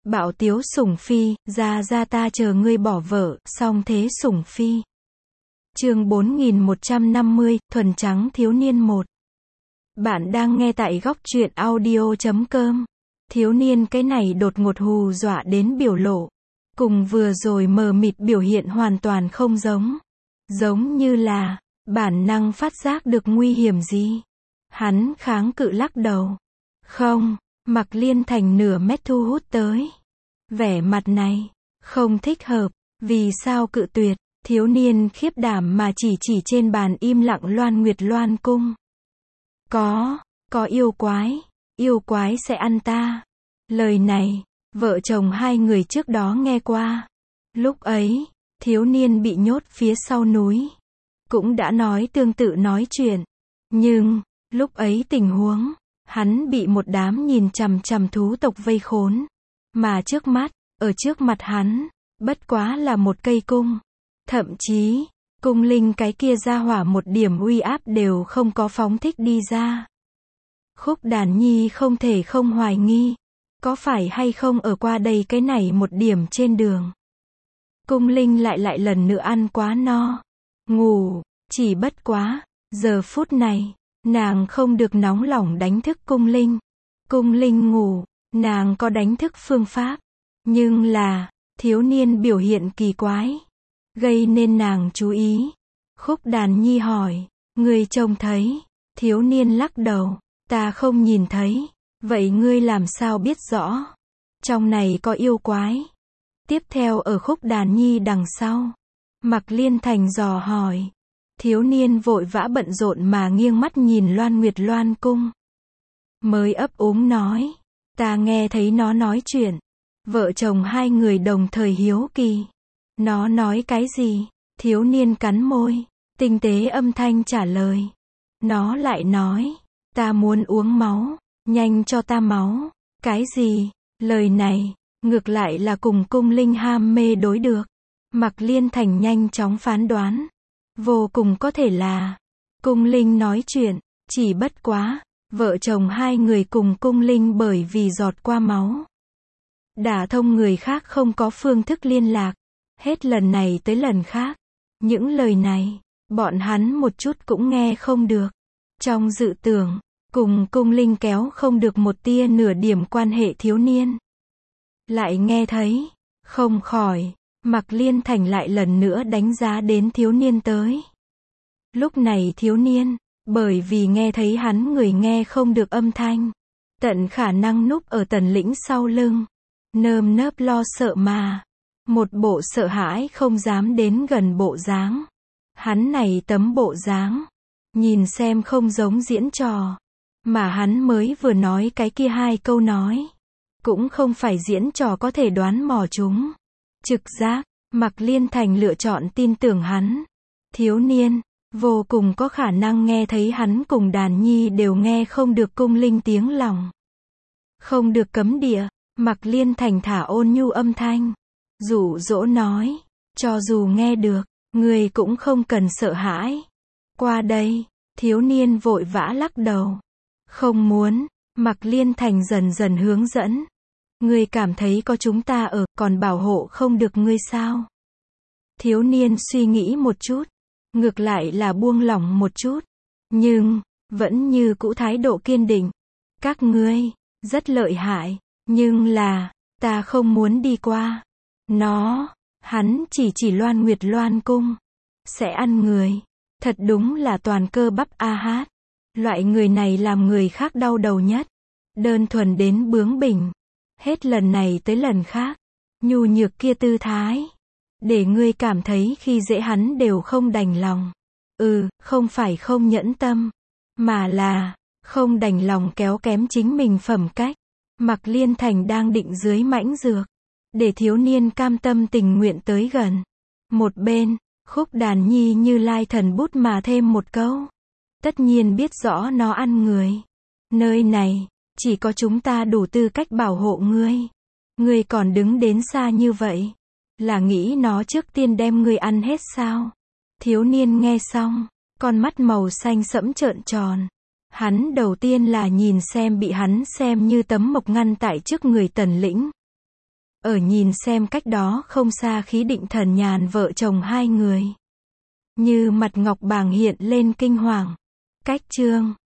Bạo tiếu sủng phi, ra ra ta chờ ngươi bỏ vợ, song thế sủng phi. Chương 4150, thuần trắng thiếu niên 1. Bạn đang nghe tại góc truyện audio.com. Thiếu niên cái này đột ngột hù dọa đến biểu lộ. Cùng vừa rồi mờ mịt biểu hiện hoàn toàn không giống. Giống như là, bản năng phát giác được nguy hiểm gì. Hắn kháng cự lắc đầu. Không, Mạc Liên Thành nửa mét thu hút tới. Vẻ mặt này, không thích hợp, vì sao cự tuyệt, thiếu niên khiếp đảm mà chỉ trên bàn im lặng Loan Nguyệt Loan cung. Có yêu quái sẽ ăn ta. Lời này, vợ chồng hai người trước đó nghe qua. Lúc ấy, thiếu niên bị nhốt phía sau núi. Cũng đã nói tương tự nói chuyện. Nhưng, lúc ấy tình huống, hắn bị một đám nhìn chằm chằm thú tộc vây khốn. Mà ở trước mặt hắn, bất quá là một cây cung. Thậm chí, cung linh cái kia ra hỏa một điểm uy áp đều không có phóng thích đi ra. Khúc Đàn Nhi không thể không hoài nghi, có phải hay không ở qua đây cái này một điểm trên đường. Cung linh lại lần nữa ăn quá no, ngủ, chỉ bất quá, giờ phút này, nàng không được nóng lòng đánh thức cung linh. Cung linh ngủ, nàng có đánh thức phương pháp, nhưng là, thiếu niên biểu hiện kỳ quái, gây nên nàng chú ý. Khúc Đàn Nhi hỏi, ngươi trông thấy? Thiếu niên lắc đầu, ta không nhìn thấy. Vậy ngươi làm sao biết rõ? Trong này có yêu quái. Tiếp theo ở Khúc Đàn Nhi đằng sau, Mạc Liên Thành dò hỏi. Thiếu niên vội vã bận rộn mà nghiêng mắt nhìn Loan Nguyệt Loan cung. Mới ấp úng nói, ta nghe thấy nó nói chuyện. Vợ chồng hai người đồng thời hiếu kỳ. Nó nói cái gì? Thiếu niên cắn môi, tinh tế âm thanh trả lời. Nó lại nói, ta muốn uống máu, nhanh cho ta máu. Cái gì? Lời này, ngược lại là cùng cung linh ham mê đối được. Mạc Liên Thành nhanh chóng phán đoán. Vô cùng có thể là, cung linh nói chuyện, chỉ bất quá, vợ chồng hai người cùng cung linh bởi vì giọt qua máu. Đả thông người khác không có phương thức liên lạc, hết lần này tới lần khác. Những lời này, bọn hắn một chút cũng nghe không được. Trong dự tưởng, cùng cung linh kéo không được một tia nửa điểm quan hệ thiếu niên. Lại nghe thấy, không khỏi, Mạc Liên Thành lại lần nữa đánh giá đến thiếu niên tới. Lúc này thiếu niên, bởi vì nghe thấy hắn người nghe không được âm thanh, tận khả năng núp ở Tần Lĩnh sau lưng, nơm nớp lo sợ mà, một bộ sợ hãi không dám đến gần bộ dáng. Hắn này tấm bộ dáng, nhìn xem không giống diễn trò, mà hắn mới vừa nói cái kia hai câu nói, cũng không phải diễn trò có thể đoán mò chúng. Trực giác, Mạc Liên Thành lựa chọn tin tưởng hắn. Thiếu niên, vô cùng có khả năng nghe thấy hắn cùng Đàn Nhi đều nghe không được cung linh tiếng lòng. Không được cấm địa, Mạc Liên Thành thả ôn nhu âm thanh, dụ dỗ nói, cho dù nghe được, người cũng không cần sợ hãi. Qua đây, thiếu niên vội vã lắc đầu. Không muốn, Mạc Liên Thành dần dần hướng dẫn. Ngươi cảm thấy có chúng ta ở, còn bảo hộ không được ngươi sao? Thiếu niên suy nghĩ một chút, ngược lại là buông lỏng một chút, nhưng, vẫn như cũ thái độ kiên định. Các ngươi, rất lợi hại, nhưng là, ta không muốn đi qua. Hắn chỉ Loan Nguyệt Loan cung, sẽ ăn người. Thật đúng là toàn cơ bắp a hát. Loại người này làm người khác đau đầu nhất. Đơn thuần đến bướng bỉnh. Hết lần này tới lần khác, nhu nhược kia tư thái, để ngươi cảm thấy khi dễ hắn đều không đành lòng. Không phải không nhẫn tâm, mà là, không đành lòng kéo kém chính mình phẩm cách. Mạc Liên Thành đang định dưới mãnh dược, để thiếu niên cam tâm tình nguyện tới gần. Một bên, Khúc Đàn Nhi như lai thần bút mà thêm một câu. Tất nhiên biết rõ nó ăn người. Nơi này, chỉ có chúng ta đủ tư cách bảo hộ ngươi. Ngươi còn đứng đến xa như vậy, là nghĩ nó trước tiên đem ngươi ăn hết sao? Thiếu niên nghe xong, con mắt màu xanh sẫm trợn tròn. Hắn đầu tiên là nhìn xem bị hắn xem như tấm mộc ngăn tại trước người Tần Lĩnh. Ở nhìn xem cách đó không xa Khí Định Thần Nhàn vợ chồng hai người. Như mặt ngọc bàng hiện lên kinh hoàng. Cách chương